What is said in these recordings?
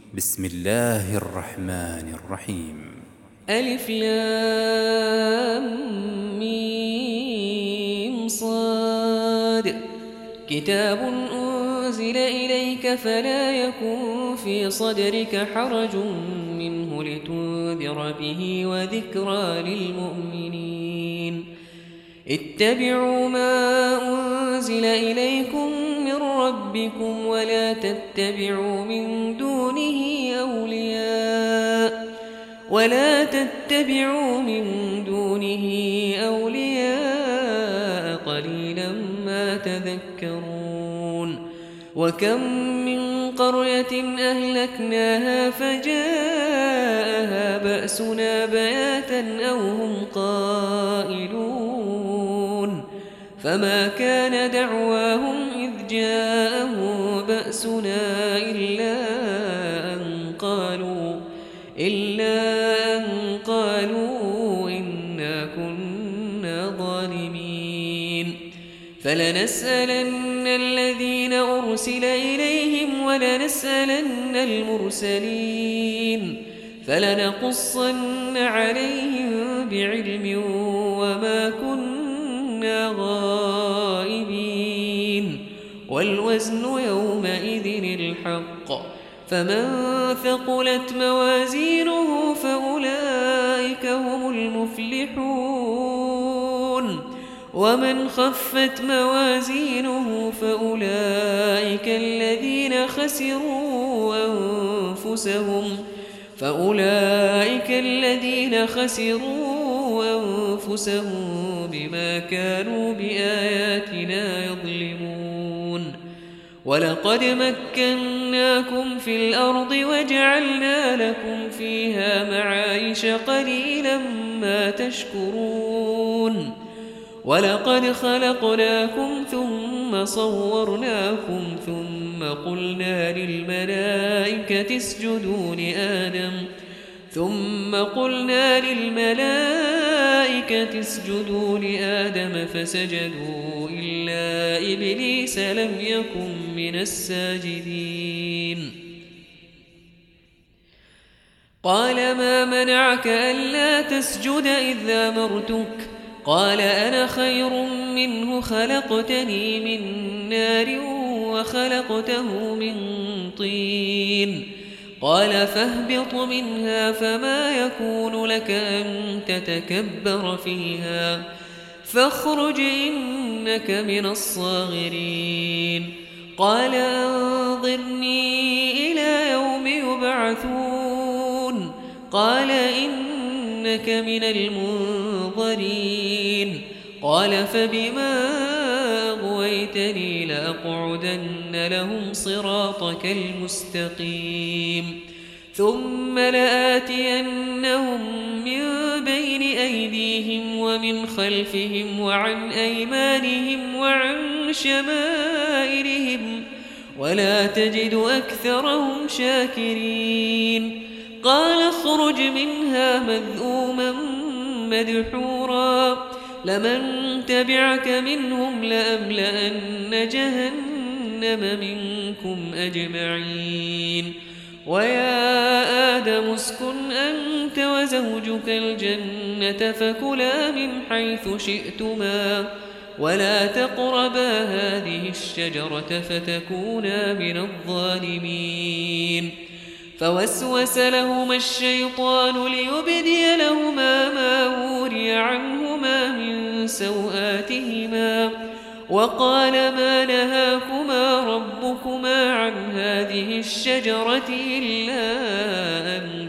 بسم الله الرحمن الرحيم. ألف لام ميم صاد. كتاب أنزل إليك فلا يكن في صدرك حرج منه لتنذر به وذكرى للمؤمنين. اتبعوا ما أنزل إليكم من ربكم ولا تتبعوا من دونه أولياء قليلا ما تذكرون. وكم من قرية أهلكناها فجاءها بأسنا بياتا أو هم قائلون فما كان دعواهم إذ جاءهم بأسنا إلا أن قالوا إنا كنا ظالمين. فلنسألن الذين أرسل إليهم ولنسألن المرسلين فلنقصن عليهم بعلم وما كنا غائبين. والوزن يومئذ الحق فمن ثقلت موازينه فأولئك هم المفلحون ومن خفت موازينه فأولئك الذين خسروا أنفسهم بما كانوا بآياتنا يظلمون. ولقد مكناكم في الأرض وجعلنا لكم فيها معايش قليلا ما تشكرون. ولقد خلقناكم ثم صورناكم ثم قلنا للملائكة اسجدوا لآدم فسجدوا إلا إبليس لم يكن من الساجدين. قال ما منعك ألا تسجد إذ أمرتك؟ قال أنا خير منه خلقتني من نار وخلقته من طين. قال فاهبط منها فما يكون لك أن تتكبر فيها فاخرج إنك من الصاغرين. قال أنظرني إلى يوم يبعثون. قال إنك من المنظرين. قال فبما أغويتني لأقعدن لهم صراطك المستقيم ثم لآتينهم من بين أيديهم ومن خلفهم وعن أيمانهم وعن شمائلهم ولا تجد أكثرهم شاكرين. قال اخرج منها مذءوما مدحورا لمن تبعك منهم لأملأن جهنم منكم أجمعين. ويا آدم اسكن أنت وزوجك الجنة فكلا من حيث شئتما ولا تقربا هذه الشجرة فتكونا من الظالمين. فوسوس لهما الشيطان ليبدي لهما ما وري عنهما من سوآتهما وقال ما نهاكما ربكما عن هذه الشجرة إلا أن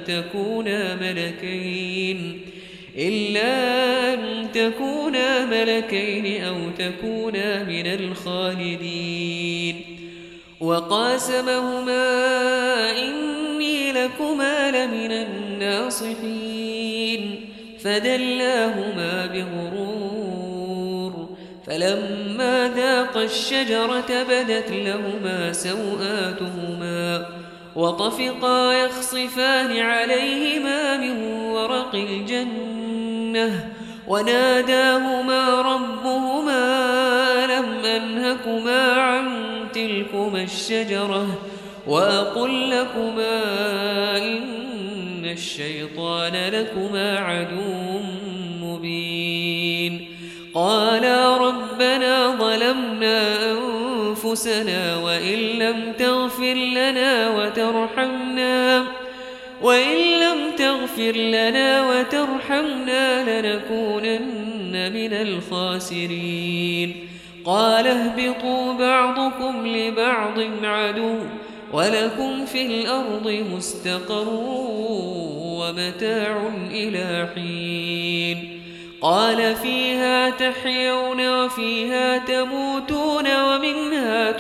تكونا ملكين أو تكونا من الخالدين. وقاسمهما إني لكما لمن الناصحين فدلاهما بغرور فلما ذاقا الشجرة بدت لهما سوآتهما وطفقا يخصفان عليهما من ورق الجنة وناداهما ربهما ألم أنهكما عن تلكما الشجرة وأقل لكما إن الشيطان لكما عدو مبين. قالا ربنا ظلمنا أنفسنا وإن لم تغفر لنا وترحمنا لنكونن من الخاسرين. قال اهبطوا بعضكم لبعض عدو ولكم في الأرض مستقر ومتاع إلى حين. قال فيها تحيون وفيها تموتون ومنها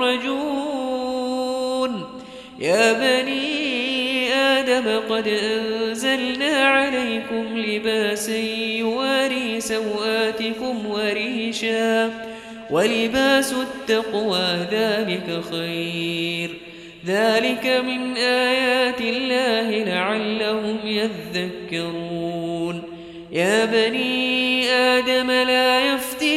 تخرجون. يا بني آدم قد أنزلنا عليكم لباسا يواري سوآتكم وريشا ولباس التقوى ذلك خير. ذلك من آيات الله لعلهم يذكرون. يا بني آدم لا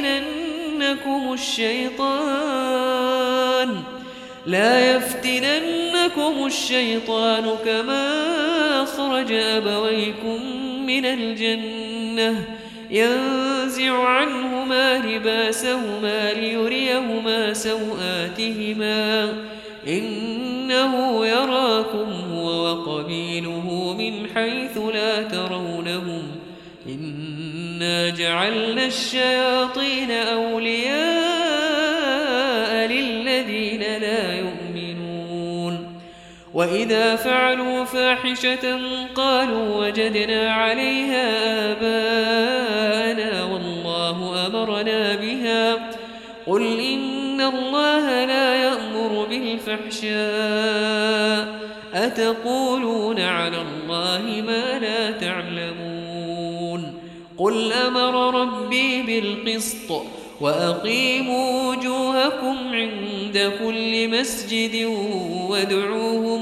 يفتننكم الشيطان كما أخرج أبويكم من الجنة ينزع عنهما لباسهما ليريهما سوآتهما إنه يراكم هو وقبيله من حيث لا ترونهم إنا جعلنا الشياطين أولياء للذين لا يؤمنون. وإذا فعلوا فاحشة قالوا وجدنا عليها آباءنا والله أمرنا بها. قل إن الله لا يأمر بالفحشاء أتقولون على الله ما لا تعلمون. قل أمر ربي بالقسط وأقيموا وجوهكم عند كل مسجد وادعوه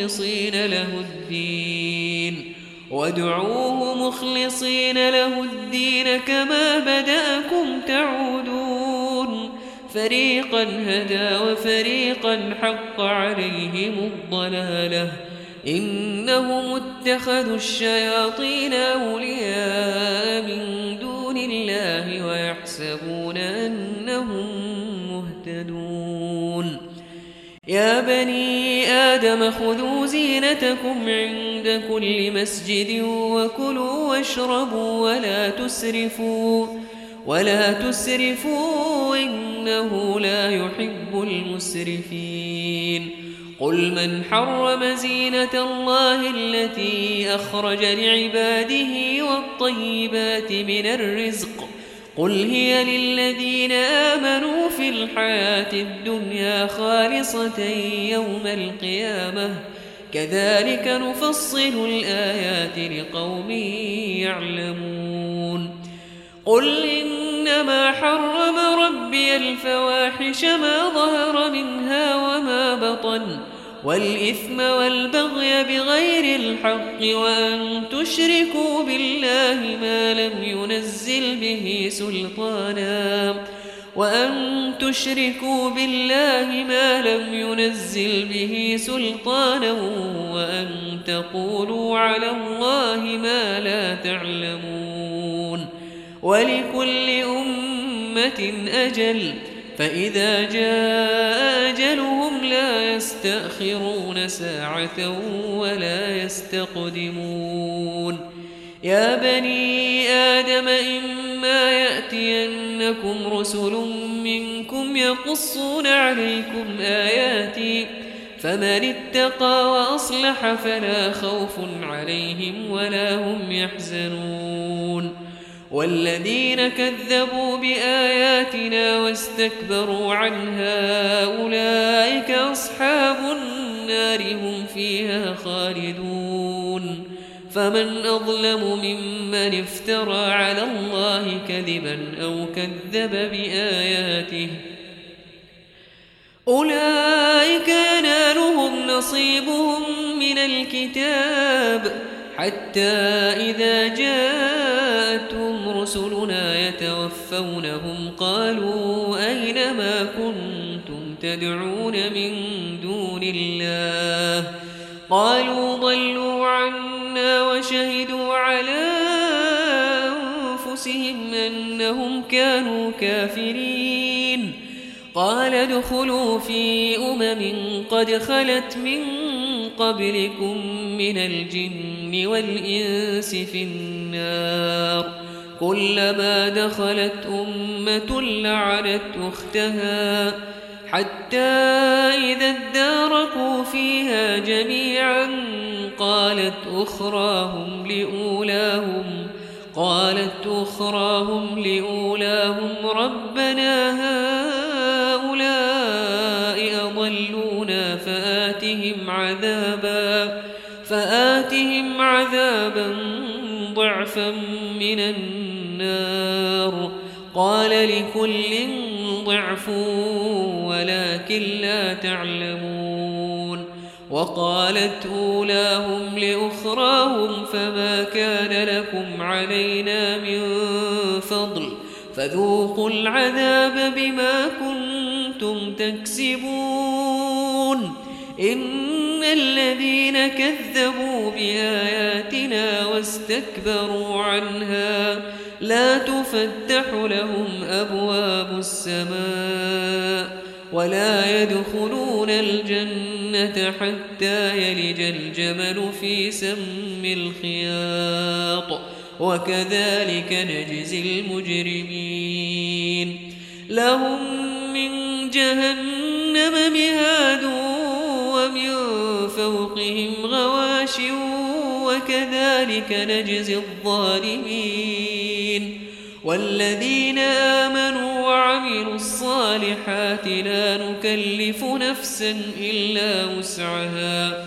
مخلصين له الدين كما بدأكم تعودون. فريقا هدى وفريقا حق عليهم الضلالة إنهم اتخذوا الشياطين أولياء من دون الله ويحسبون أنهم مهتدون. يا بني آدم خذوا زينتكم عند كل مسجد وكلوا واشربوا ولا تسرفوا إنه لا يحب المسرفين. قل من حرم زينة الله التي أخرج لعباده والطيبات من الرزق قل هي للذين آمنوا في الحياة الدنيا خالصة يوم القيامة كذلك نفصل الآيات لقوم يعلمون. قل إنما حرم ربي الفواحش ما ظهر منها وما بطن والإثم والبغي بغير الحق وأن تشركوا بالله ما لم ينزل به سلطانا وأن تقولوا على الله ما لا تعلمون. ولكل أمة أجل فإذا جاء أجلهم لا يستأخرون ساعة ولا يستقدمون. يا بني آدم إما يأتينكم رسل منكم يقصون عليكم آياتي فمن اتقى وأصلح فلا خوف عليهم ولا هم يحزنون. والذين كذبوا بآياتنا واستكبروا عنها أولئك أصحاب النار هم فيها خالدون. فمن أظلم ممن افترى على الله كذبا أو كذب بآياته أولئك ينالهم نصيبهم من الكتاب حتى إذا جاءتهم رسلنا يتوفونهم قالوا أين ما كنتم تدعون من دون الله قالوا ضلوا عنا وشهدوا على أنفسهم أنهم كانوا كافرين قال ادخلوا في قد خلت من قبلكم من الجن والإنس في النار كلما دخلت أمة لعنت أختها حتى إذا اداركوا فيها جميعا قالت أخراهم لأولاهم ربنا هؤلاء أضلونا فآتهم عذابا ضعفا من النار قال لكل ضعف ولكن لا تعلمون وقالت أولاهم لأخراهم فما كان لكم علينا من فضل فذوقوا العذاب بما كنتم تكسبون إن الذين كذبوا بآياتنا واستكبروا عنها لا تفتح لهم أبواب السماء ولا يدخلون الجنة حتى يلج الجمل في سم الخياط وكذلك نجزي المجرمين لهم من جهنم مهاد ومن فوقهم غواش وكذلك نجزي الظالمين والذين آمنوا وعملوا الصالحات لا نكلف نفسا إلا وسعها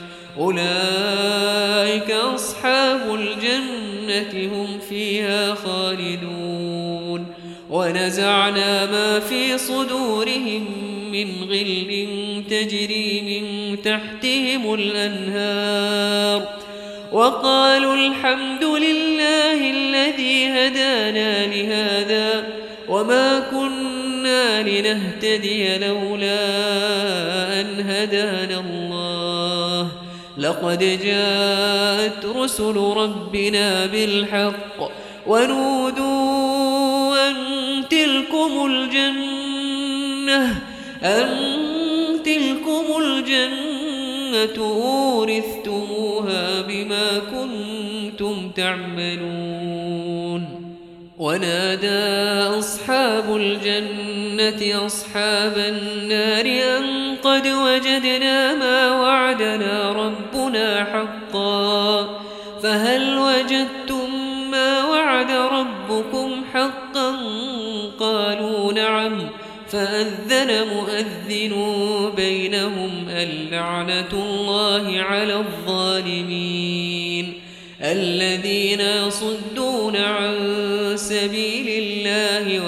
أولئك أصحاب الجنة هم فيها خالدون ونزعنا ما في صدورهم من غل تجري من تحتهم الأنهار وقالوا الحمد لله الذي هدانا لهذا وما كنا لنهتدي لولا أن هدانا الله لقد جاءت رسل ربنا بالحق ونودوا أن تلكم الجنة أورثتموها بما كنتم تعملون ونادى أصحاب الجنة أصحاب النار أن قد وجدنا ما وعدنا ربنا حقا فهل وجدتم ما وعد ربكم حقا قالوا نعم فأذن مؤذن بينهم اللعنة الله على الظالمين الذين يصدون عن سبيل الله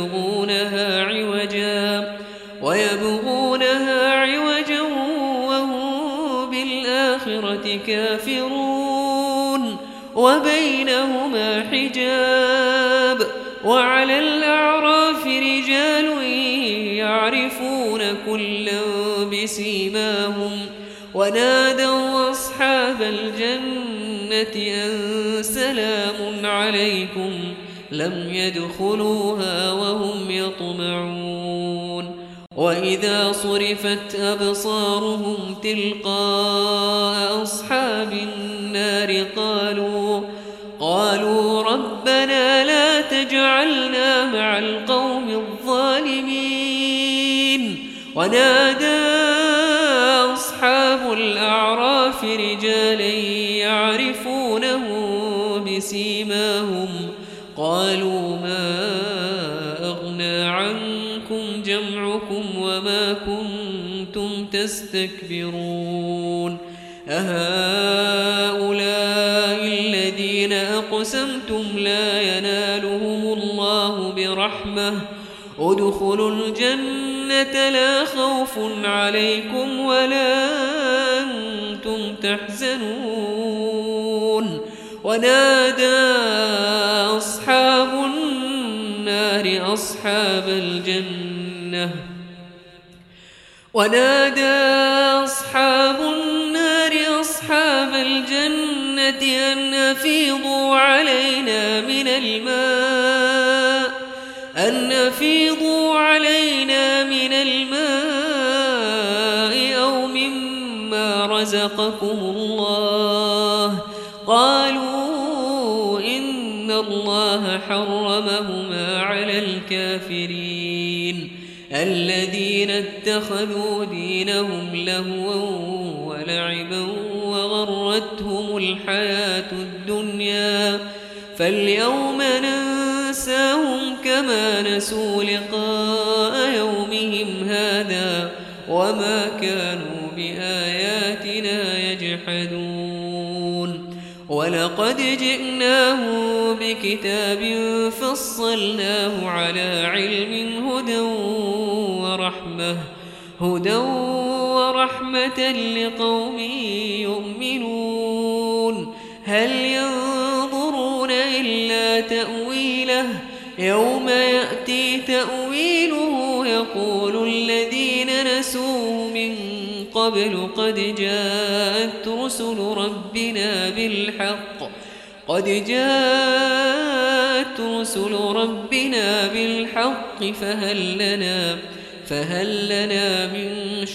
ويبغونها عوجا وهم بالآخرة كافرون وبينهما حجاب وعلى الأعراف رجال يعرفون كلا بسيماهم ونادوا أصحاب الجنة أن سلام عليكم لم يدخلوها وهم يطمعون وإذا صرفت أبصارهم تلقاء أصحاب النار قالوا ربنا لا تجعلنا مع القوم الظالمين ونادى أصحاب الأعراف رجالا يعرفونه بسيماهم قالوا ما أغنى عنكم جمعكم وما كنتم تستكبرون أهؤلاء الذين أقسمتم لا ينالهم الله برحمة ادخلوا الجنة لا خوف عليكم ولا أنتم تحزنون ونادى أصحاب النار أصحاب الجنة ونادى أصحاب النار أصحاب الجنة أن أفيضوا علينا من الماء أو مما رزقكم الله. قالوا إن الله حرمهما على الكافرين الذين اتخذوا دينهم لهوا ولعبا وغرتهم الحياة الدنيا فاليوم ننساهم كما نسوا لقاء يومهم هذا وما كانوا بآياتنا يجحدون. ولقد جئناهم بكتاب فصلناه على علم هدى ورحمة لقوم يؤمنون. هل ينظرون إلا تأويله يوم يأتي تأويله يقول الذين نسوه من قبل قد جاءت رسل ربنا بالحق فهل لنا من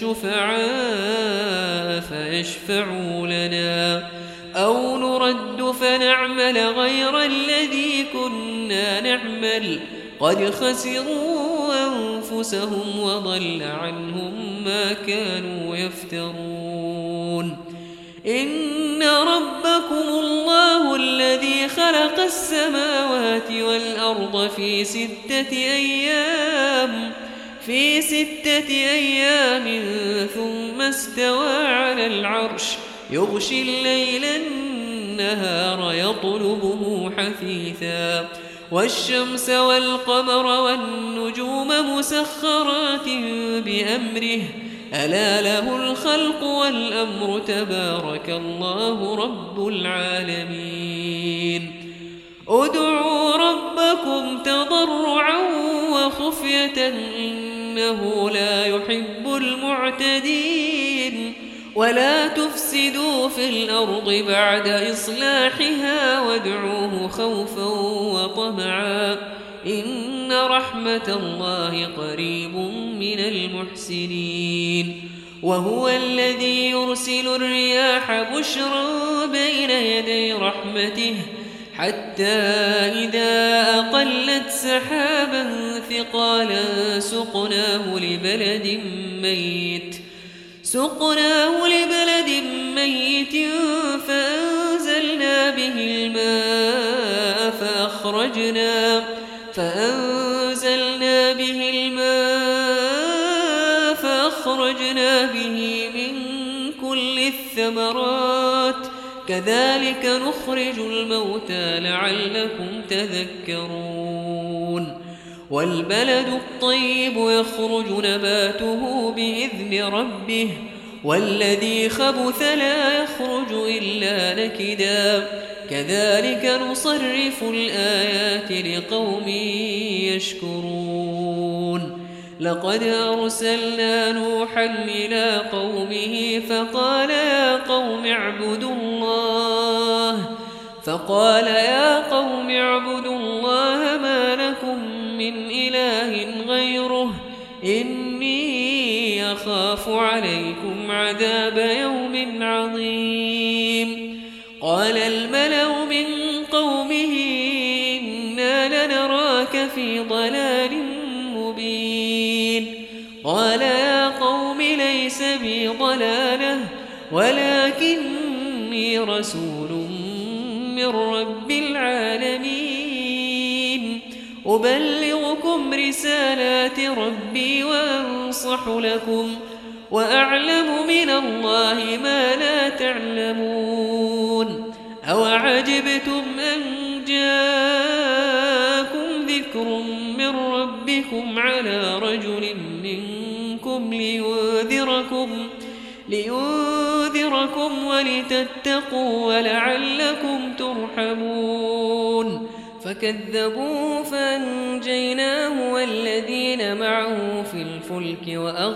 شفعاء فيشفعوا لنا أو نرد فنعمل غير الذي كنا نعمل قد خسروا أنفسهم وضل عنهم ما كانوا يفترون. إن ربكم الله الذي خلق السماوات والأرض في 6 أيام ثم استوى على العرش يغشي الليل النهار يطلبه حثيثا والشمس والقمر والنجوم مسخرات بأمره ألا له الخلق والأمر تبارك الله رب العالمين. ادعوا ربكم تضرعا وخفية إنه لا يحب المعتدين. ولا تفسدوا في الأرض بعد إصلاحها وادعوه خوفا وطمعا إن رحمة الله قريب من المحسنين. وهو الذي يرسل الرياح بشرا بين يدي رحمته حتى إذا أقلت سحابا ثقالا سقناه لبلد ميت فأنزلنا به الماء فأخرجنا به من كل الثمرات كذلك نخرج الموتى لعلكم تذكرون. والبلد الطيب يخرج نباته بإذن ربه والذي خبث لا يخرج إلا نكدا كذلك نصرف الآيات لقوم يشكرون. لقد أرسلنا نوحا إلى قومه فقال يا قوم اعبدوا الله ما لكم من إله غيره إني أخاف عليكم عذاب يوم عظيم. قال الملأ من قومه إنا لنراك في ضلال مبين. قال يا قوم ليس بي ضلالة ولكني رسول من رب العالمين أبلغكم رسالات ربي وأنصح لكم وأعلم من الله ما لا تعلمون. أوعجبتم أن جاءكم ذكر من ربكم على رجل منكم لينذركم ولتتقوا ولعلكم ترحمون. فكذبوه فأنجيناه والذين معه في الفلك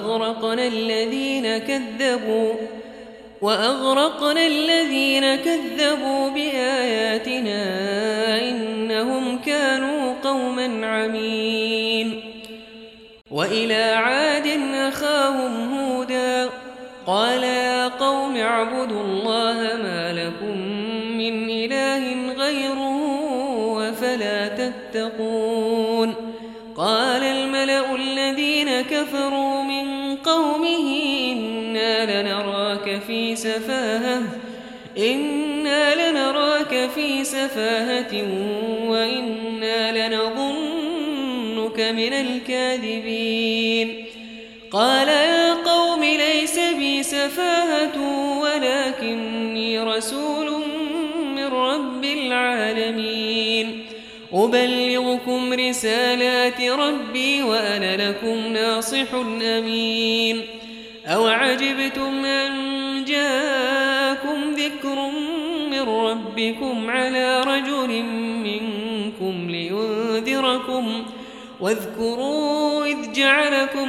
وأغرقنا الذين كذبوا بآياتنا إنهم كانوا قوما عمين. وإلى عاد أخاهم هودا قال يا قوم اعبدوا الله ما لكم من إله غيره أفلا تتقون. قال الملأ الذين كفروا من قومه إنا لنراك في سفاهة وإنا لنظنك من الكاذبين. قال يا قوم ليس بي سفاهة ولكني رسول من رب العالمين أبلغكم رسالات ربي وأنا لكم ناصح أمين. أوعجبتم أن جاءكم ذكر من ربكم على رجل منكم لينذركم واذكروا إذ جعلكم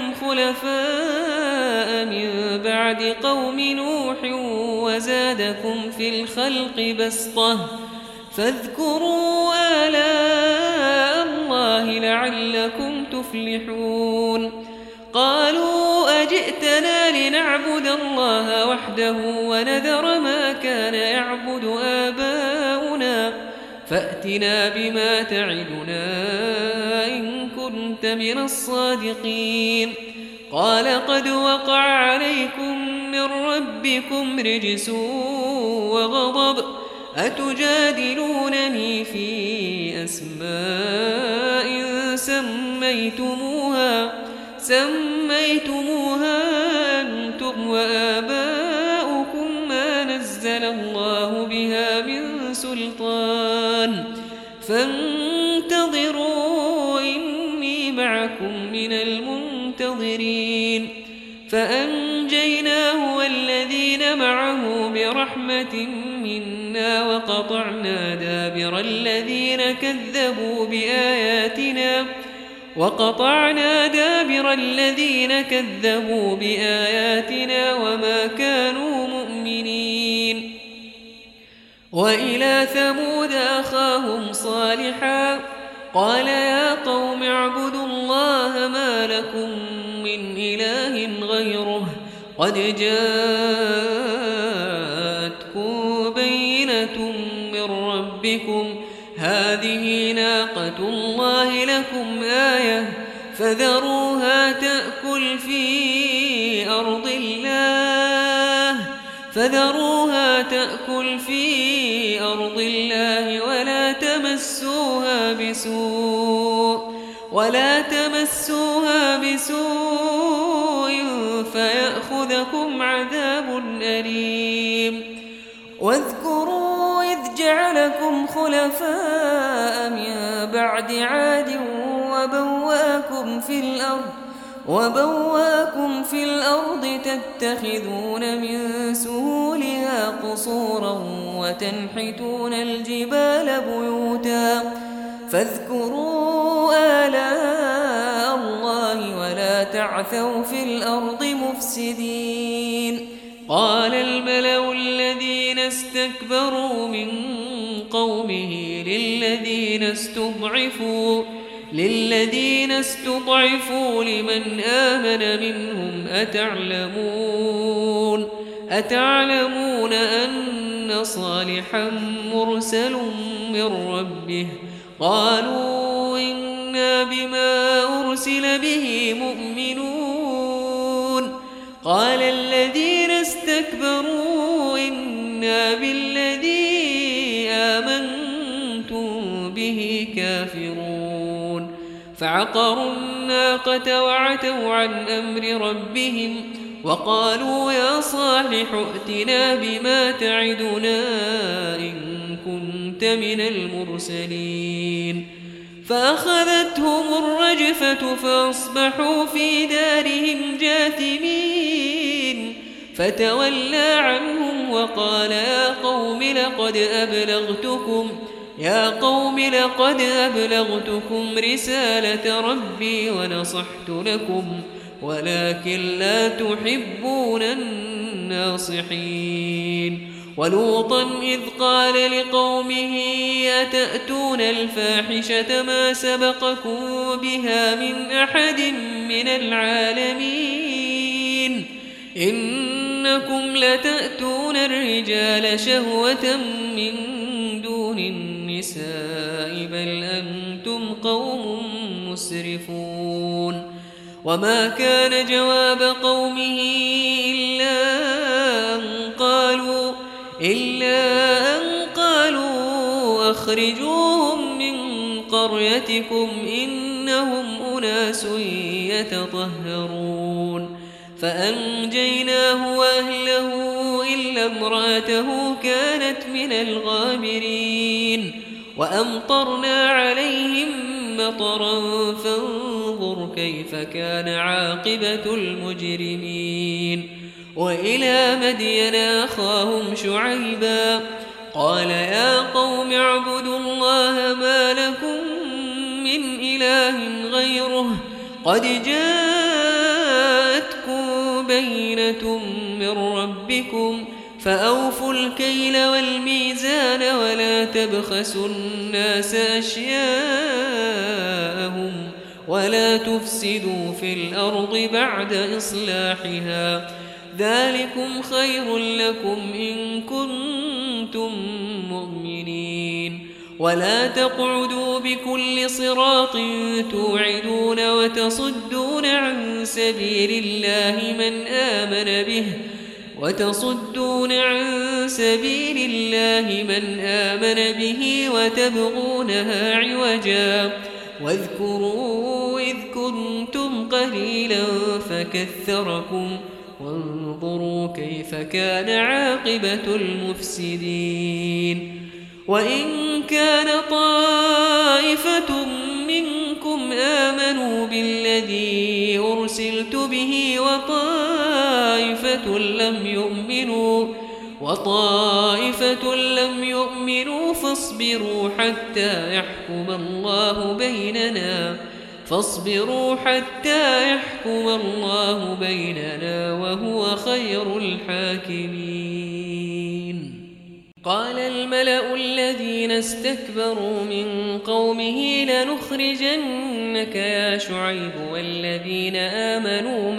خلفاء من بعد قوم نوح وزادكم في الخلق بسطة فاذكروا آلاء الله لعلكم تفلحون. قالوا أجئتنا لنعبد الله وحده ونذر ما كان يعبد آباؤنا فأتنا بما تعدنا إن كنت من الصادقين. قال قد وقع عليكم من ربكم رجس وغضب أتجادلونني في أسماء سميتموها أنتم وآباؤكم ما نزل الله بها من سلطان فانتظروا إني معكم من المنتظرين. فأنجيناه والذين معه برحمة منا وقطعنا دابر الذين كذبوا بآياتنا وما كانوا مؤمنين. وإلى ثمود أخاهم صالحا قال يا قوم اعبدوا الله ما لكم من إله غيره قد جاءتكم بينة من ربكم هذه ناقة الله لكم آية فذروها تأكل في أرض الله ولا تمسوها بسوء فيأخذكم عذاب أليم. واذكروا إذ جعلكم خلفاء من بعد عاد وبواكم في الأرض تتخذون من سهولها قصورا وتنحتون الجبال بيوتا فاذكروا آلاء الله ولا تعثوا في الأرض مفسدين. قال الملأ الذين استكبروا من قومه للذين استضعفوا لمن آمن منهم أتعلمون أن صالحا مرسل من ربه قالوا إنا بما أرسل به مؤمنون. قال الذين استكبروا إنا بالذي آمنتم به كافرون. فعقروا الناقة وعتوا عن أمر ربهم وقالوا يا صالح ائتنا بما تعدنا إن كنت من المرسلين. فأخذتهم الرجفة فأصبحوا في دارهم جاثمين. فتولى عنهم وقال يا قوم لقد أبلغتكم يا قوم لقد أبلغتكم رسالة ربي ونصحت لكم ولكن لا تحبون الناصحين ولوطا إذ قال لقومه أتأتون الفاحشة ما سبقكم بها من أحد من العالمين إنكم لتأتون الرجال شهوة من دون النساء بل أنتم قوم مسرفون وما كان جواب قومه إلا أن قالوا أخرجوهم من قريتكم إنهم أناس يتطهرون فأنجيناه وأهله إلا امرأته كانت من الغابرين وأمطرنا عليهم مطرا فانظر كيف كان عاقبة المجرمين وإلى مدين أخاهم شعيبا قال يا قوم اعبدوا الله ما لكم من إله غيره قد جاءتكم بينة من ربكم فأوفوا الكيل والميزان ولا تبخسوا الناس أشياءهم ولا تفسدوا في الأرض بعد إصلاحها ذلكم خير لكم إن كنتم مؤمنين ولا تقعدوا بكل صراط توعدون وتصدون عن سبيل الله من آمن به وتبغونها عوجا واذكروا إذ كنتم قليلا فكثركم وانظروا كيف كان عاقبة المفسدين وإن كان طائفة منكم آمنوا بالذي أرسلت به وطائفة لم يؤمنوا فاصبروا حتى يحكم الله بيننا وهو خير الحاكمين قال الملأ الذين استكبروا من قومه لنخرجنك يا شعيب والذين آمنوا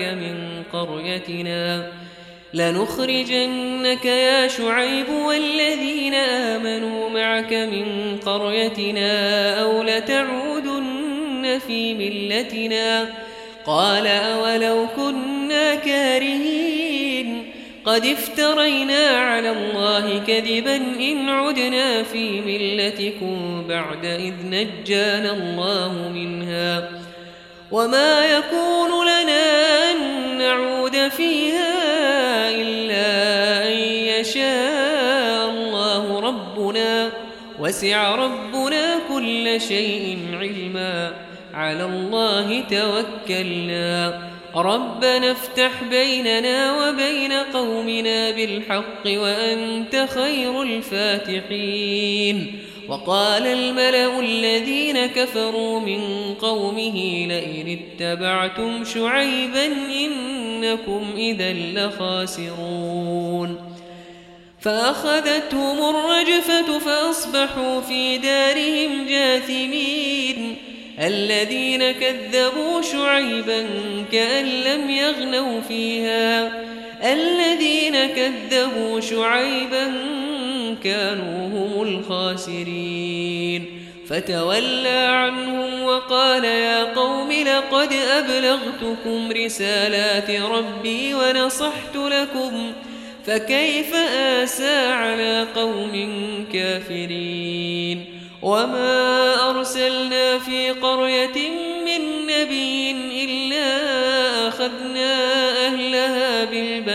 معك من قريتنا أو لتعودن في ملتنا قال أولو كنا كارهين قد افترينا على الله كذبا إن عدنا في ملتكم بعد إذ نجانا الله منها وما يكون لنا أن نعود فيها إلا أن يشاء الله ربنا وسع ربنا كل شيء علما على الله توكلنا ربنا افتح بيننا وبين قومنا بالحق وأنت خير الفاتحين وقال الملأ الذين كفروا من قومه لئن اتبعتم شعيبا إنكم إذا لخاسرون فأخذتهم الرجفة فأصبحوا في دارهم جاثمين الذين كذبوا شعيبا كأن لم يغنوا فيها الذين كذبوا شعيبا كانوا هم الخاسرين فتولى عنهم وقال يا قوم لقد أبلغتكم رسالات ربي ونصحت لكم فكيف آسى على قوم كافرين وما أرسلنا في قرية من نبي إلا أخذنا أهلها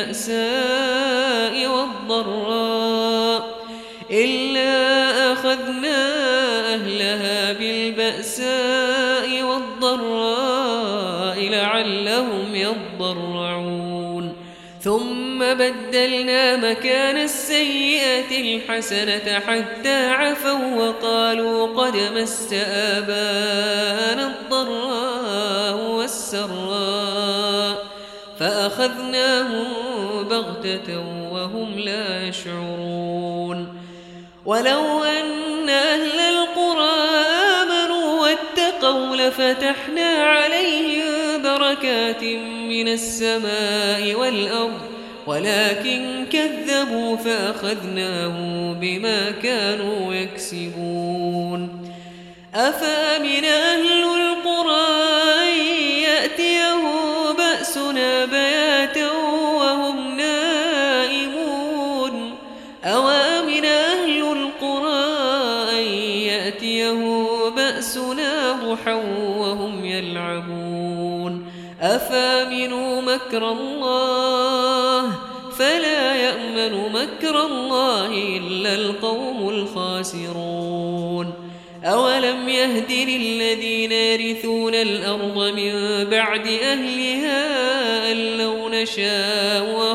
بالبأساء والضراء لعلهم يضرعون ثم بدلنا مكان السيئة الحسنة حتى عفوا وقالوا قد مس آباءنا الضراء والسراء فأخذناهم بغتة وهم لا يشعرون ولو أن أهل القرى آمنوا واتقوا لفتحنا عليهم بركات من السماء والأرض ولكن كذبوا فأخذناهم بما كانوا يكسبون أفأمن أهل القرى أن يأتيهم بأسنا بياتا وهم نائمون أوأمن أهل القرى أن يأتيهم بأسنا ضحى وهم يلعبون أفأمنوا مكر الله فلا يأمن مكر الله إلا القوم الخاسرون أولم يهد للذين يرثون الأرض من بعد أهلها أن لو نشاء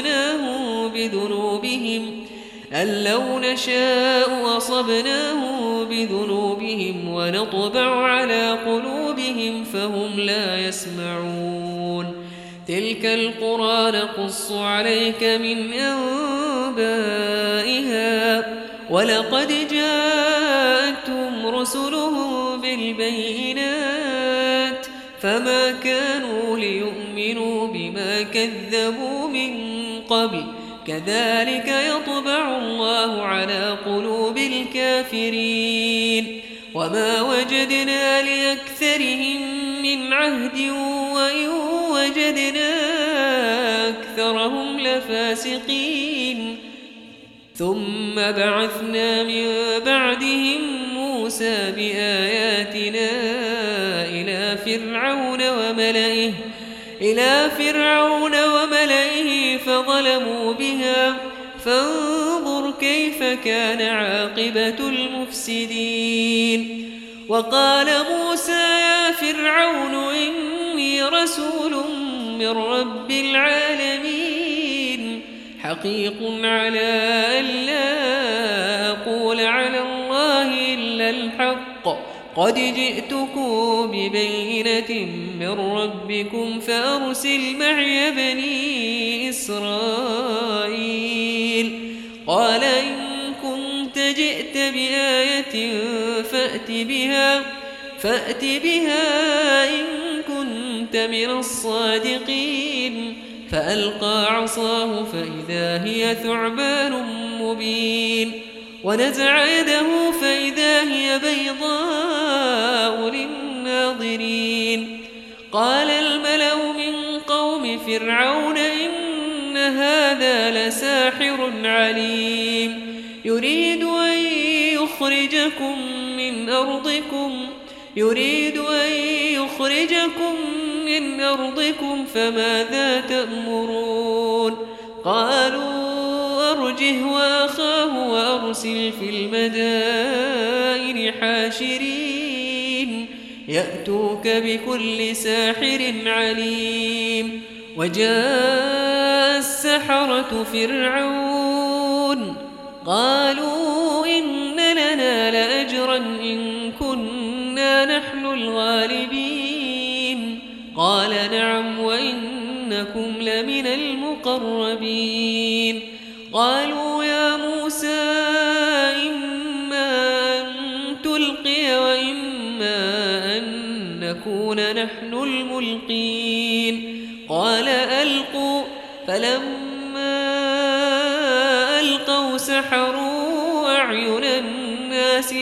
أصبناهم بذنوبهم ونطبع على قلوبهم فهم لا يسمعون تلك القرى نقص عليك من أنبائها ولقد جاءتهم رسلهم بالبينات فما كانوا ليؤمنوا بما كذبوا من قبل كذلك يطبع الله على قلوب الكافرين وما وجدنا لأكثرهم من عهد وإن وجدنا أكثرهم لفاسقين ثم بعثنا من بعدهم موسى بآياتنا إلى فرعون وملئه فظلموا بها فانظر كيف كان عاقبة المفسدين وقال موسى يا فرعون إني رسول من رب العالمين حقيق على أن لا أقول على الله إلا الحق قد جئتكم ببينة من ربكم فأرسل معي بني إسرائيل قال إن كنت جئت بآية فأت بها إن كنت من الصادقين فألقى عصاه فإذا هي ثعبان مبين ونزع يده فإذا هي بيضاء للناظرين قال الملأ من قوم فرعون إن هذا لساحر عليم يريد أن يخرجكم من أرضكم فماذا تأمرون قالوا أرجه وأخاه وأرسل في المدائن حاشرين يأتوك بكل ساحر عليم وجاء السحرة فرعون قالوا إن لنا لأجرا إن كنا نحن الغالبين قال نعم وإنكم لمن المقربين قالوا يا موسى إما أن تلقي وإما أن نكون نحن الملقين قال ألقوا فلما ألقوا سحروا أعين الناس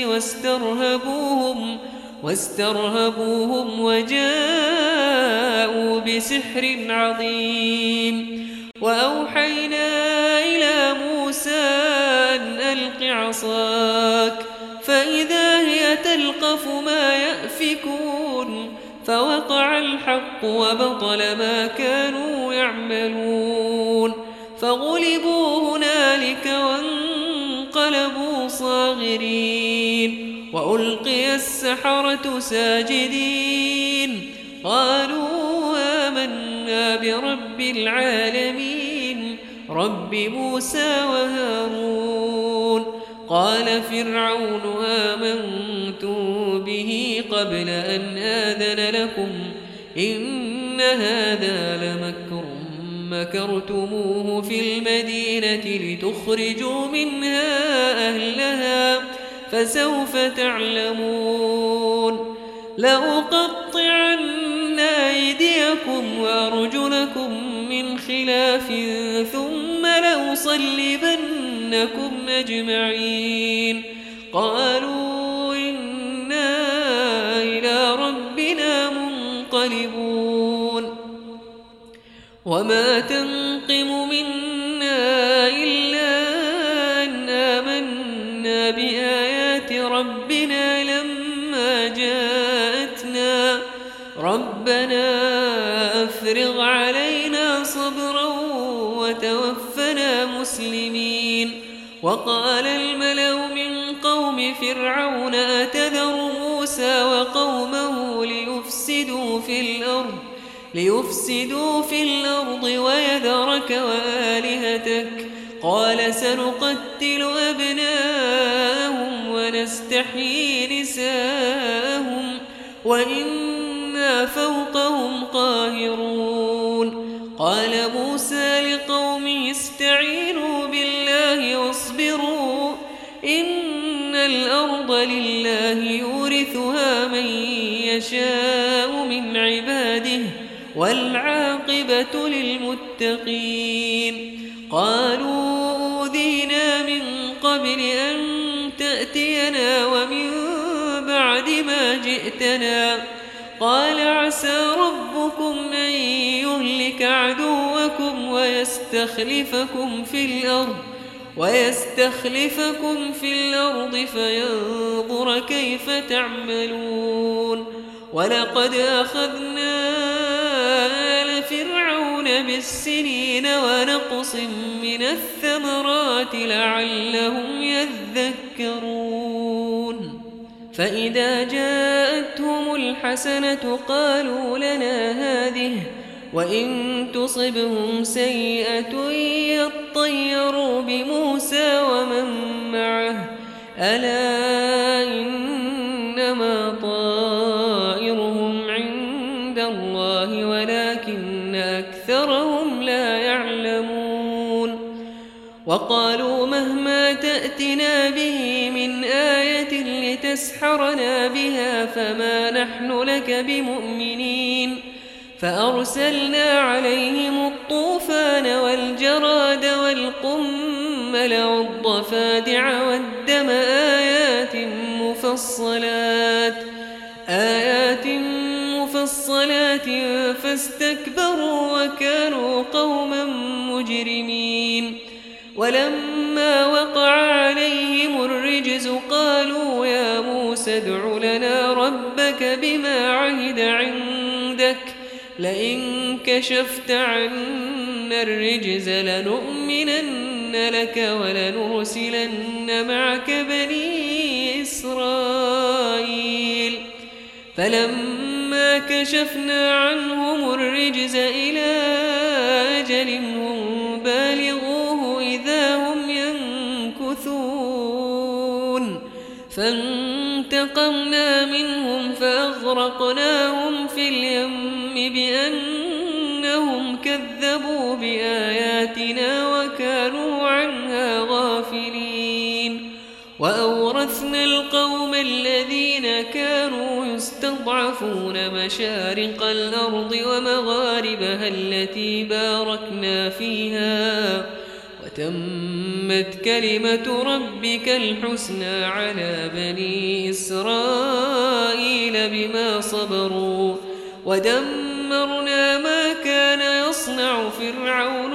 واسترهبوهم وجاءوا بسحر عظيم وأوحينا إلى موسى أن ألق عصاك فإذا هي تلقف ما يأفكون فوقع الحق وبطل ما كانوا يعملون فغلبوا هنالك وانقلبوا صاغرين وألقي السحرة ساجدين قالوا آمنا برب العالمين رب موسى وهارون. قال فرعون آمنتم به قبل أن آذن لكم إن هذا لمكر مكرتموه في المدينة لتخرجوا منها أهلها فسوف تعلمون. لأقطعن أيديكم وأرجلكم من خلاف ثم لأصلبنكم أجمعين. قالوا إنا إلى ربنا منقلبون. وما تنقم منا إلا أن آمنا بآيات ربنا لما جاءتنا ربنا أفرغ علينا صبرا وتوفنا مسلمين. وقال الملأ من قوم فرعون أتذر موسى وقومه ليفسدوا في الأرض ويذرك وآلهتك. قال سنقتل أبناءهم ونستحيي نساءهم وإنا فوقهم قاهرون. قال موسى لقومه استعينوا بالله واصبروا إن الأرض لله يورثها من يشاء من عباده والعاقبة للمتقين. قالوا أوذينا من قبل أن تأتينا ومن بعد ما جئتنا. قال عسى ربكم أن يهلك عدوكم ويستخلفكم في الأرض فينظر كيف تعملون. ولقد أخذنا آل فرعون بالسنين ونقص من الثمرات لعلهم يذكرون. فإذا جاءتهم الحسنة قالوا لنا هذه وإن تصبهم سيئة يطيروا بموسى ومن معه ألا إنما طائرهم عند الله ولكن أكثرهم لا يعلمون. وقالوا مهما تأتنا به من آية لتسحرنا بها فما نحن لك بمؤمنين. فأرسلنا عليهم الطوفان والجراد والقمل والضفادع والدم آيات مفصلات فاستكبروا وكانوا قوما مجرمين. ولما وقع عليهم الرجز قالوا يا موسى ادع لنا ربك بما عهد عندك لئن كشفت عنا الرجز لنؤمنن لك ولنرسلن معك بني إسرائيل. فلما كشفنا عنهم الرجز إلى أجل هم بالغوه إذا هم ينكثون. فانتقمنا منهم فأغرقناهم في اليم بأنهم كذبوا بآياتنا وكانوا عنها غافلين. وأورثنا القوم الذين كانوا يستضعفون مشارق الأرض ومغاربها التي باركنا فيها وتمت كلمة ربك الحسنى على بني إسرائيل بما صبروا. ودمرنا ما كان يصنع فرعون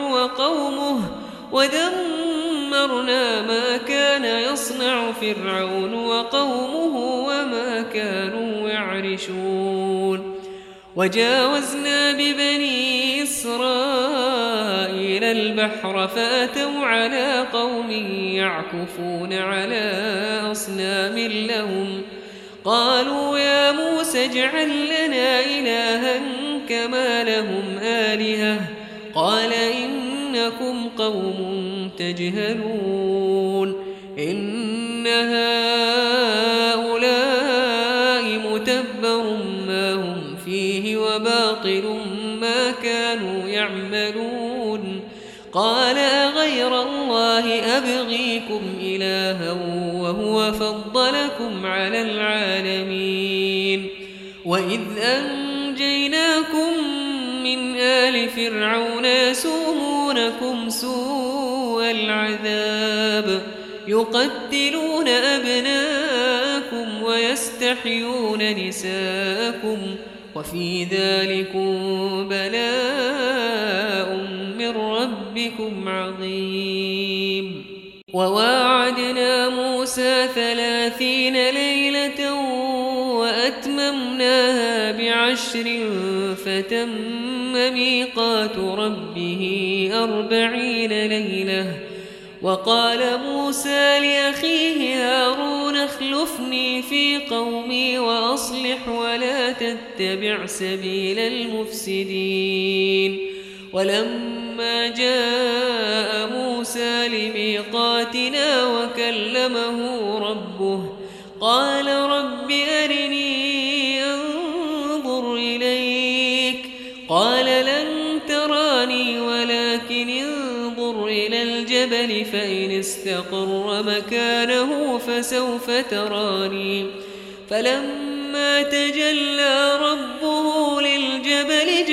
وقومه وما كانوا يعرشون. وجاوزنا ببني إسرائيل البحر فأتوا على قوم يعكفون على أصنام لهم. قالوا يا موسى اجعل لنا إلها كما لهم آلهة. قال إن إنكم قوم تجهلون إن هؤلاء متبر ما هم فيه وباطل ما كانوا يعملون قال أغير الله أبغيكم إلها وهو فضلكم على العالمين وإذ أنجيناكم من آل فرعون يسومونكم سوء العذاب يقتلون أبناءكم ويستحيون نساءكم وفي ذلكم بلاء من ربكم عظيم وواعدنا موسى 30 ليلة وأتممناها ب10 فتم ميقات ربه 40 ليلة وقال موسى لأخيه هارون اخلفني في قومي وأصلح ولا تتبع سبيل المفسدين ولما جاء موسى لميقاتنا وكلمه ربه قال رب أرني أنظر إليك قال لن تراني ولكن انظر إلى الجبل فإن استقر مكانه فسوف تراني فلما تجلى ربه للجبل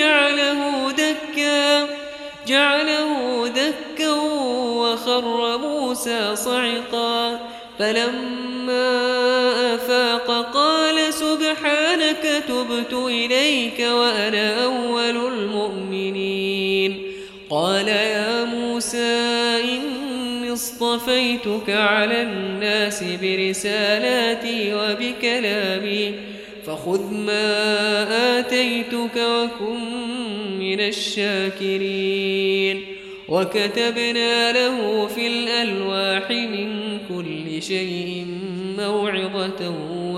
جعله دكا وخر موسى صعقا فلما أفاق قال سبحانك تبت إليك وأنا أول المؤمنين قال يا موسى إني اصطفيتك على الناس برسالاتي وبكلامي فخذ ما آتيتك وكن من الشاكرين وكتبنا له في الألواح من كل شيء موعظة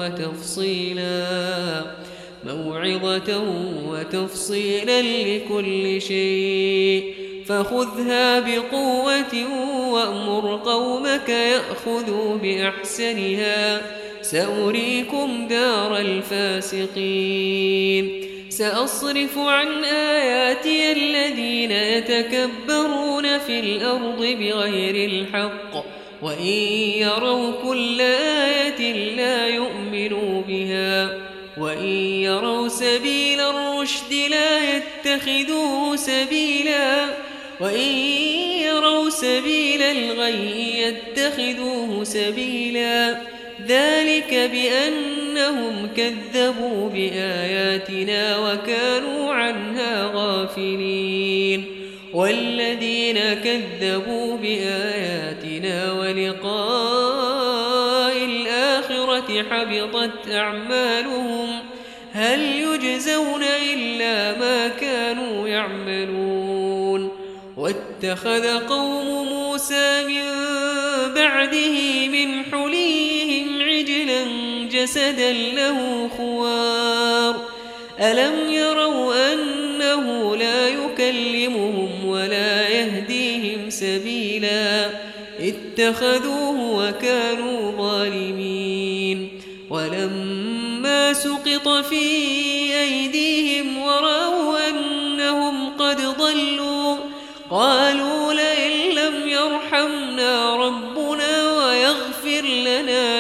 وتفصيلا لكل شيء فخذها بقوة وأمر قومك يأخذوا بأحسنها سأريكم دار الفاسقين سأصرف عن آياتي الذين يتكبرون في الأرض بغير الحق وإن يروا كل آية لا يؤمنوا بها وإن يروا سبيل الرشد لا يتخذوه سبيلا وإن يروا سبيل الغي يتخذوه سبيلا ذلك بأنهم كذبوا بآياتنا وكانوا عنها غافلين والذين كذبوا بآياتنا ولقاء الآخرة حبطت أعمالهم هل يجزون إلا ما كانوا يعملون واتخذ قوم موسى من بعده من حليهم عجلا جسدا له خوار ألم يروا أنه لا يكلمهم ولا يهديهم سبيلا اتخذوه وكانوا ظالمين ولما سقط في أيديهم ورأوا أنهم قد ضلوا قالوا لئن لم يرحمنا ربنا ويغفر لنا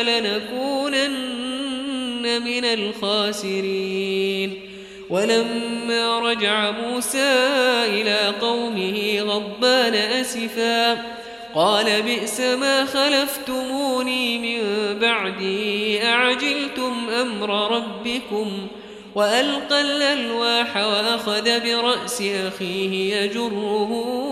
لنكونن من الخاسرين ولما رجع موسى إلى قومه غضبان أسفا قال بئس ما خلفتموني من بعدي أعجلتم أمر ربكم وألقى الألواح وأخذ برأس أخيه يجره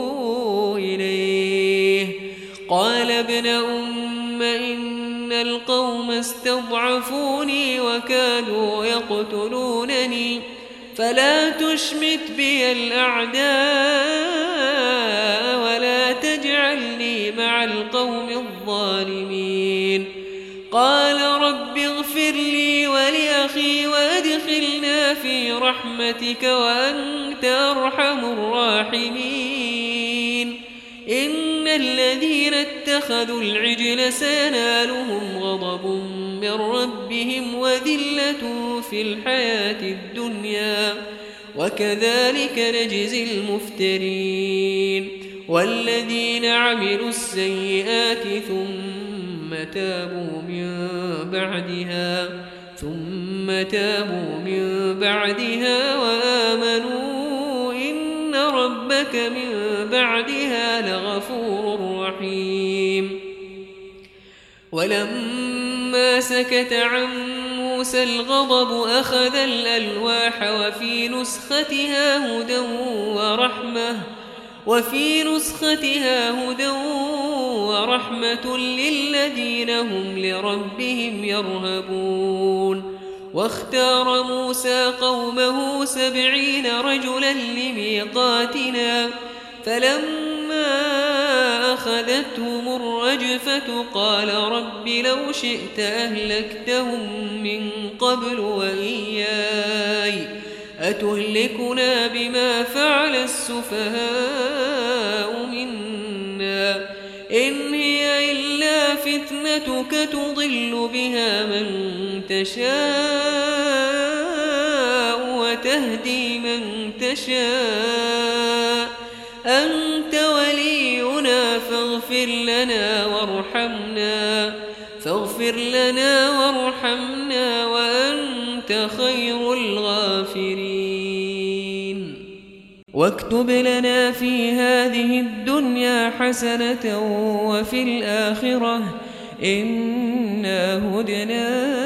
إليه قال ابن أم إن القوم استضعفوني وكادوا يقتلونني فلا تشمت بي الأعداء ولا تجعلني مع القوم الظالمين قال رب اغفر لي ولأخي وأدخلنا في رحمتك وأنت أرحم الراحمين إن الذين اتخذوا العجل سينالهم غضب من ربهم وذلة في الحياة الدنيا وكذلك نجزي المفترين والذين عملوا السيئات ثم تابوا من بعدها وآمنوا إن ربك من بعدها لغفور رحيم ولما سكت عن موسى الغضب أخذ الألواح وفي نسختها هدى ورحمة للذين هم لربهم يرهبون واختار موسى قومه 70 رجلا لميقاتنا فلما أخذتهم الرجفة قال رب لو شئت أهلكتهم من قبل وإياي أتهلكنا بما فعل السفهاء منا إن هي إلا فتنتك تضل بها من تشاء وتهدي من تشاء أنت ولينا فاغفر لنا وارحمنا وأنت خير الغافرين واكتب لنا في هذه الدنيا حسنة وفي الآخرة إنا هدنا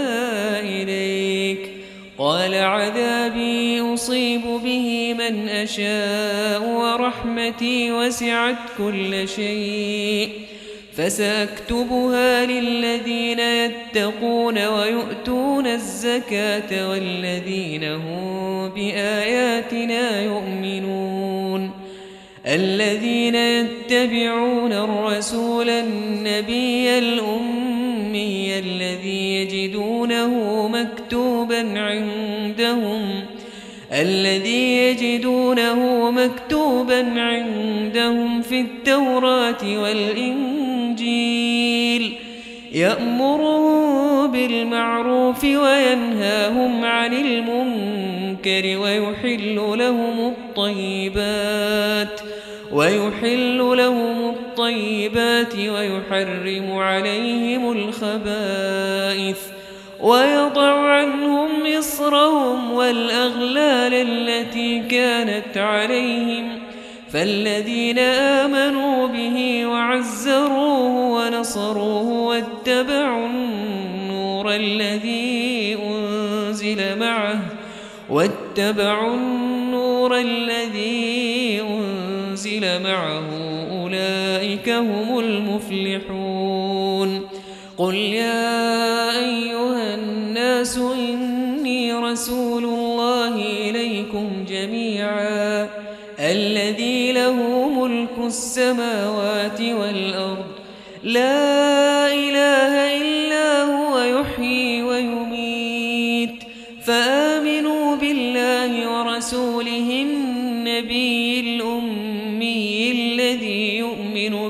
إليك قال عذابي أصيب به من أشاء ورحمتي وسعت كل شيء فسأكتبها للذين يتقون ويؤتون الزكاة والذين هم بآياتنا يؤمنون الذين يتبعون الرسول النبي الأمي الذي يجدونه مكتوبا عندهم في التوراة والإنجيل يأمرهم بالمعروف وينهاهم عن المنكر ويحل لهم الطيبات ويحرم عليهم الخبائث ويضع عنهم إصرهم والأغلال التي كانت عليهم فالذين آمنوا به وعزروه ونصروه واتبعوا النور الذي أنزل معه أولئك هم المفلحون قل يا أيها الناس إني رسول الله إليكم جميعا الذي له ملك السماوات والأرض لا إله إلا هو يحيي ويميت فآمنوا بالله ورسوله النبي الأمي الذي يؤمن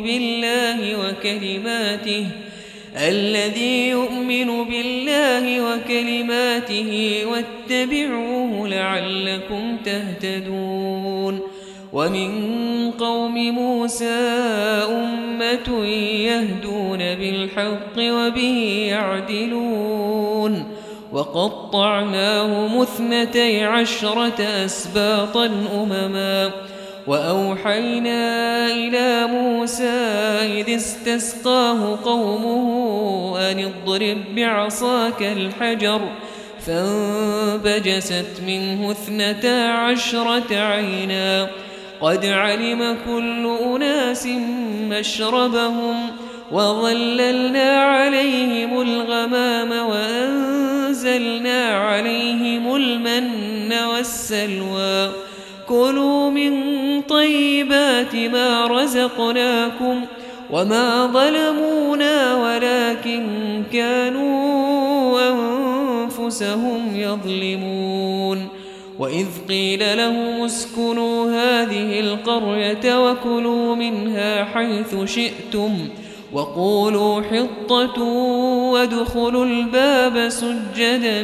بالله وكلماته واتبعوه لعلكم تهتدون ومن قوم موسى أمة يهدون بالحق وبه يعدلون وقطعناهم 12 أسباطا أمما وأوحينا إلى موسى إذ استسقاه قومه أن اضرب بعصاك الحجر فانبجست منه 12 عينا قد علم كل أناس مشربهم وظللنا عليهم الغمام وأنزلنا عليهم المن والسلوى كلوا من طيبات ما رزقناكم وما ظلمونا ولكن كانوا أنفسهم يظلمون وإذ قيل لهم اسكنوا هذه القرية وكلوا منها حيث شئتم وقولوا حطة وادخلوا الباب سجدا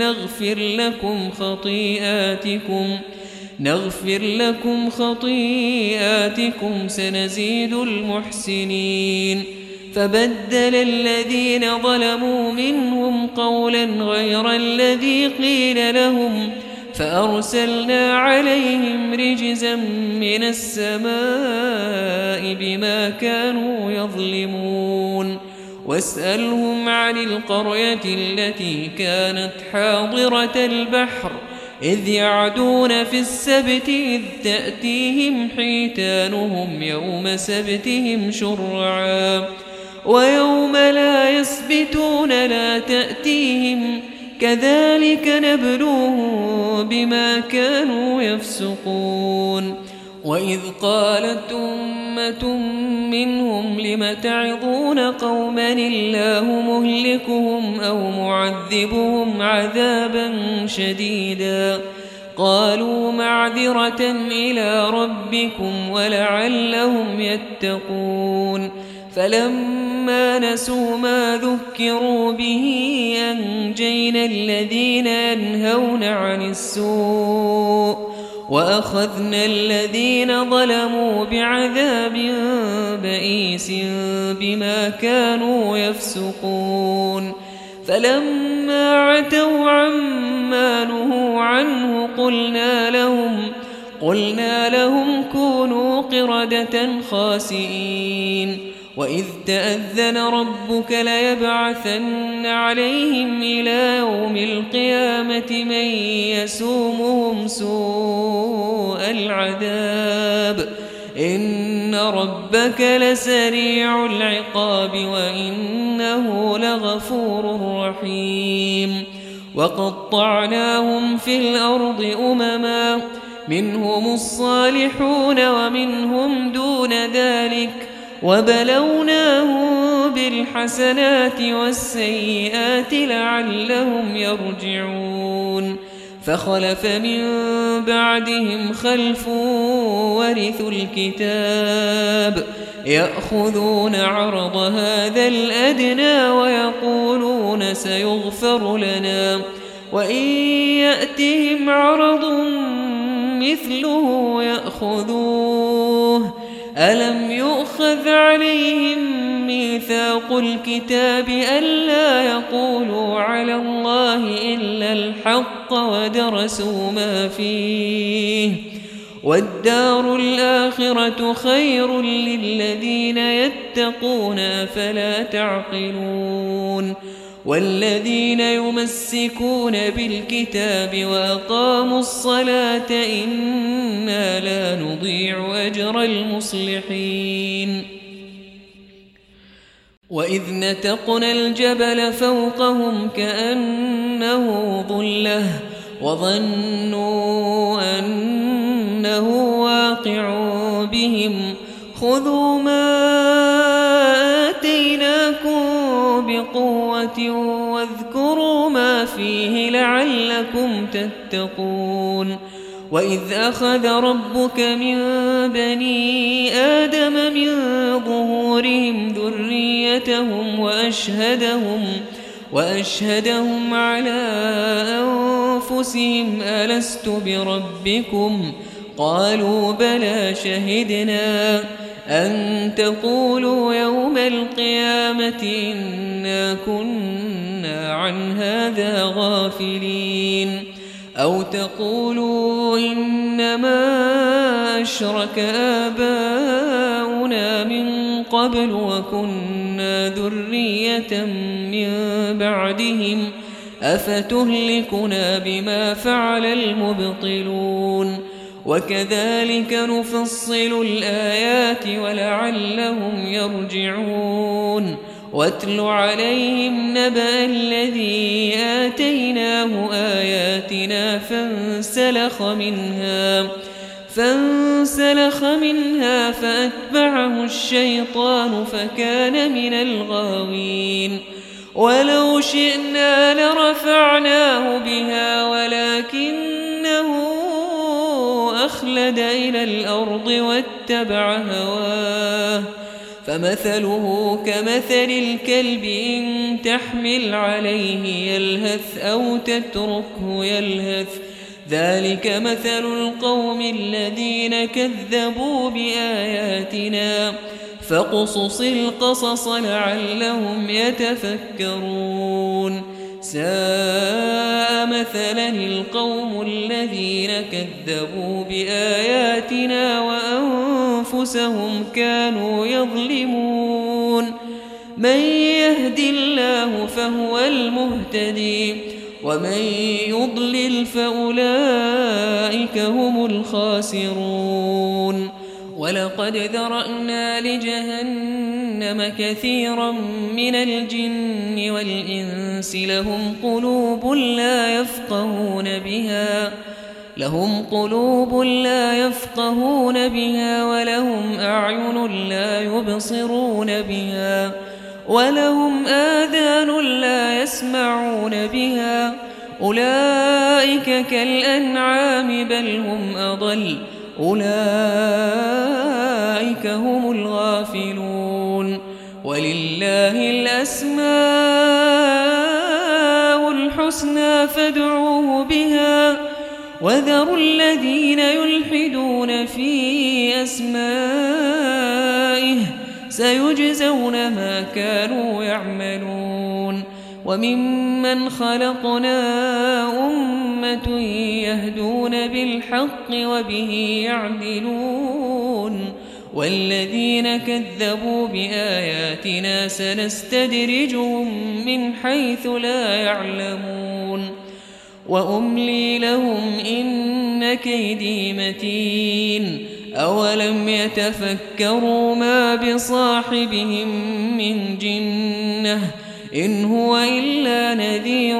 نغفر لكم خطيئاتكم سنزيد المحسنين. فبدل الذين ظلموا منهم قولا غير الذي قيل لهم فأرسلنا عليهم رجزا من السماء بما كانوا يظلمون. واسألهم عن القرية التي كانت حاضرة البحر إذ يعدون في السبت إذ تأتيهم حيتانهم يوم سبتهم شرعا ويوم لا يسبتون لا تأتيهم كذلك نبلوهم بما كانوا يفسقون. وإذ قالت أمة منهم لم تعظون قوما الله مهلكهم أو معذبهم عذابا شديدا قالوا معذرة إلى ربكم ولعلهم يتقون. فلما نسوا ما ذكروا به أنجينا الذين ينهون عن السوء وأخذنا الذين ظلموا بعذاب بئيس بما كانوا يفسقون. فلما عتوا عما نهوا عنه قلنا لهم كونوا قردة خاسئين. وإذ تأذن ربك ليبعثن عليهم إلى يوم القيامة من يسومهم سوء العذاب إن ربك لسريع العقاب وإنه لغفور رحيم. وقطعناهم في الأرض أمما منهم الصالحون ومنهم دون ذلك وبلوناهم بالحسنات والسيئات لعلهم يرجعون. فخلف من بعدهم خلف ورثوا الكتاب يأخذون عرض هذا الأدنى ويقولون سيغفر لنا وإن يأتهم عرض مثله يأخذوه ألم يؤخذ عليهم ميثاق الكتاب ألا يقولوا على الله إلا الحق ودرسوا ما فيه والدار الآخرة خير للذين يتقون أفلا تعقلون. والذين يمسكون بالكتاب وأقاموا الصلاة إنا لا نضيع أجر المصلحين. وإذ نتقنا الجبل فوقهم كأنه ظلة وظنوا أنه واقع بهم خذوا ما آتيناكم بقوة واذكروا ما فيه لعلكم تتقون. وإذ أخذ ربك من بني آدم من ظهورهم ذريتهم وأشهدهم على أنفسهم ألست بربكم قالوا بلى شهدنا أن تقولوا يوم القيامة إنا كنا عن هذا غافلين أو تقولوا إنما أشرك آباؤنا من قبل وكنا ذرية من بعدهم أفتهلكنا بما فعل المبطلون. وكذلك نفصل الآيات ولعلهم يرجعون. واتل عليهم نبأ الذي آتيناه آياتنا فانسلخ منها فأتبعه الشيطان فكان من الغاوين. ولو شئنا لرفعناه بها ولكنه أخلد إلى الأرض واتبع هواه فمثله كمثل الكلب إن تحمل عليه يلهث أو تتركه يلهث ذلك مثل القوم الذين كذبوا بآياتنا فاقصص القصص لعلهم يتفكرون ساء مثلا القوم الذين كذبوا بآياتنا وأنفسهم كانوا يظلمون من يهد الله فهو المهتدي ومن يضلل فأولئك هم الخاسرون ولقد ذرأنا لجهنم كثيرا من الجن والإنس لهم قلوب لا يفقهون بها ولهم أعين لا يبصرون بها ولهم آذان لا يسمعون بها أولئك كالأنعام بل هم أضل أولئك هم الغافلون ولله الأسماء الحسنى فادعوه بها وذروا الذين يلحدون في أسمائه سيجزون ما كانوا يعملون وممن خلقنا أمة يهدون بالحق وبه يعدلون والذين كذبوا بآياتنا سنستدرجهم من حيث لا يعلمون وأملي لهم إن كيدي متين أولم يتفكروا ما بصاحبهم من جنة إن هو إلا نذير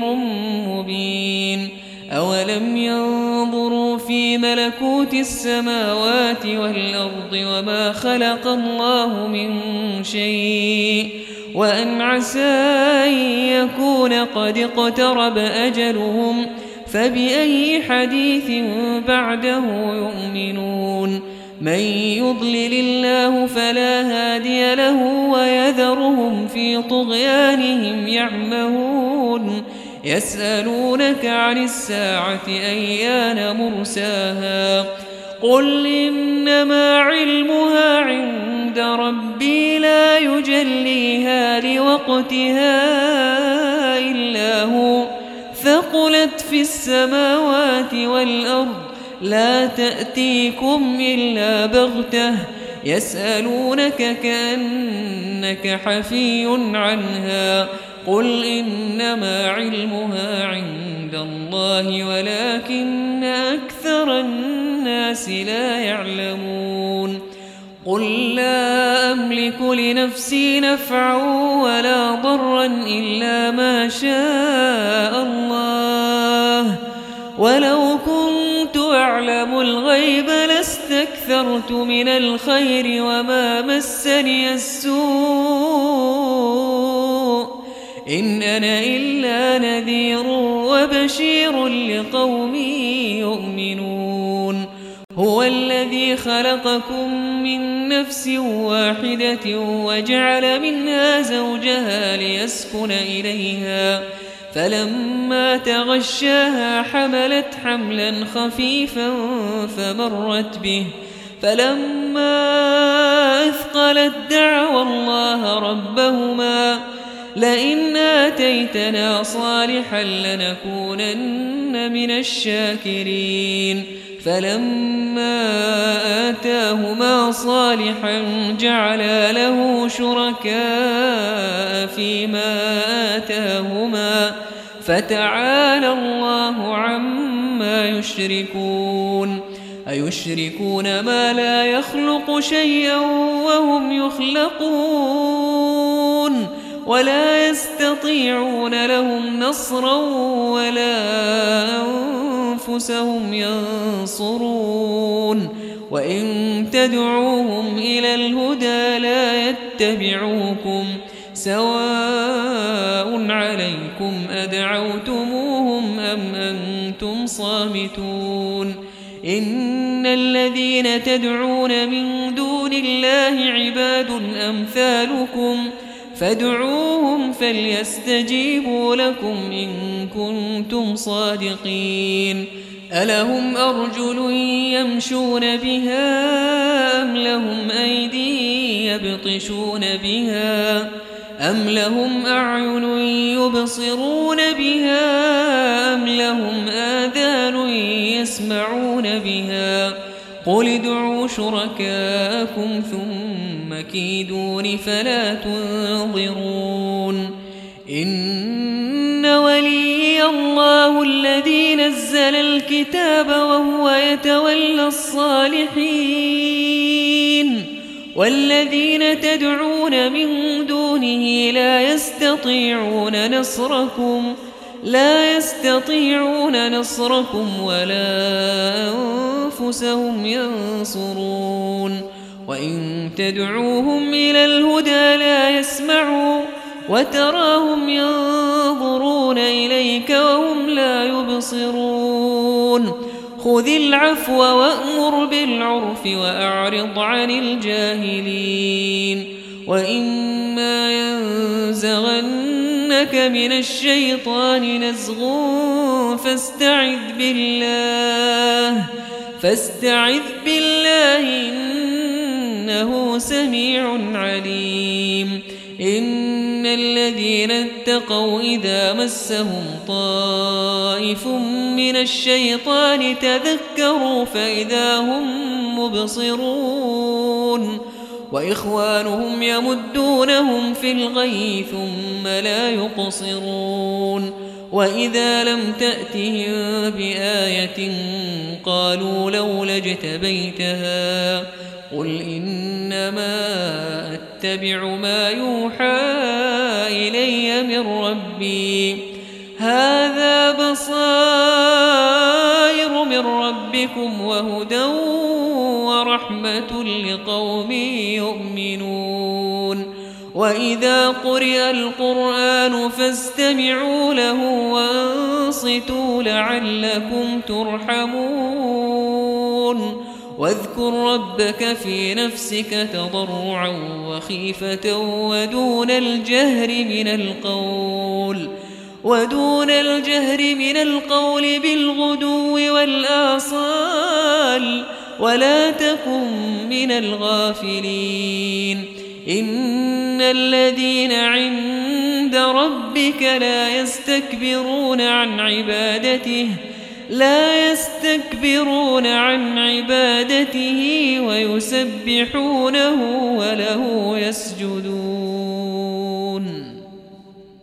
مبين أولم ينظروا في ملكوت السماوات والأرض وما خلق الله من شيء وأن عسى أن يكون قد اقترب أجلهم فبأي حديث بعده يؤمنون من يضلل الله فلا هادي له ويذرهم في طغيانهم يعمهون يسألونك عن الساعة أيان مرساها قل إنما علمها عند ربي لا يجليها لوقتها إلا هو ثقلت في السماوات والأرض لا تأتيكم إلا بغتة يسألونك كأنك حفي عنها قل إنما علمها عند الله ولكن أكثر الناس لا يعلمون قل لا أملك لنفسي نفعا ولا ضرا إلا ما شاء الله ولو كنت أعلم الغيب لاستكثرت من الخير وما مسني السوء إن أنا إلا نذير وبشير لقوم يؤمنون هو الذي خلقكم من نفس واحدة وجعل منها زوجها ليسكن إليها فلما تغشاها حملت حملا خفيفا فمرت به فلما أثقلت دعوا الله ربهما لئن آتيتنا صالحا لنكونن من الشاكرين فلما آتاهما صالحا جعلا له شركاء فيما آتاهما فتعالى الله عما يشركون أيشركون ما لا يخلق شيئا وهم يخلقون ولا يستطيعون لهم نصرا ولا أنفسهم ينصرون وإن تدعوهم إلى الهدى لا يتبعوكم سواء عليكم أدعوتموهم أم أنتم صامتون إن الذين تدعون من دون الله عباد أمثالكم فادعوهم فليستجيبوا لكم إن كنتم صادقين ألهم أرجل يمشون بها أم لهم أيدي يبطشون بها أم لهم أعين يبصرون بها أم لهم آذان يسمعون بها قل ادعوا شركاءكم ثم كيدون فلا تنظرون إن ولي الله الذي نزل الكتاب وهو يتولى الصالحين والذين تدعون من دونه لا يستطيعون نصركم ولا أنفسهم ينصرون وإن تدعوهم إلى الهدى لا يسمعوا وتراهم ينظرون إليك وهم لا يبصرون خذ العفو وأمر بالعرف وأعرض عن الجاهلين وإما ينزغنك من الشيطان نزغ فاستعذ بالله إنه سميع عليم إن الذين اتقوا إذا مسهم طائف من الشيطان تذكروا فإذا هم مبصرون وإخوانهم يمدونهم في الغي ثم لا يقصرون وإذا لم تأتهم بآية قالوا لولا اجتبيتها قل إنما أتبع ما يوحى إلي من ربي هذا بصائر من ربكم وهدى ورحمة لقوم يؤمنون وإذا قرئ القرآن فاستمعوا له وانصتوا لعلكم ترحمون واذكر ربك في نفسك تضرعا وخيفة ودون الجهر من القول بالغدو والآصال ولا تكن من الغافلين إن الذين عند ربك لا يستكبرون عن عبادته ويسبحونه وله يسجدون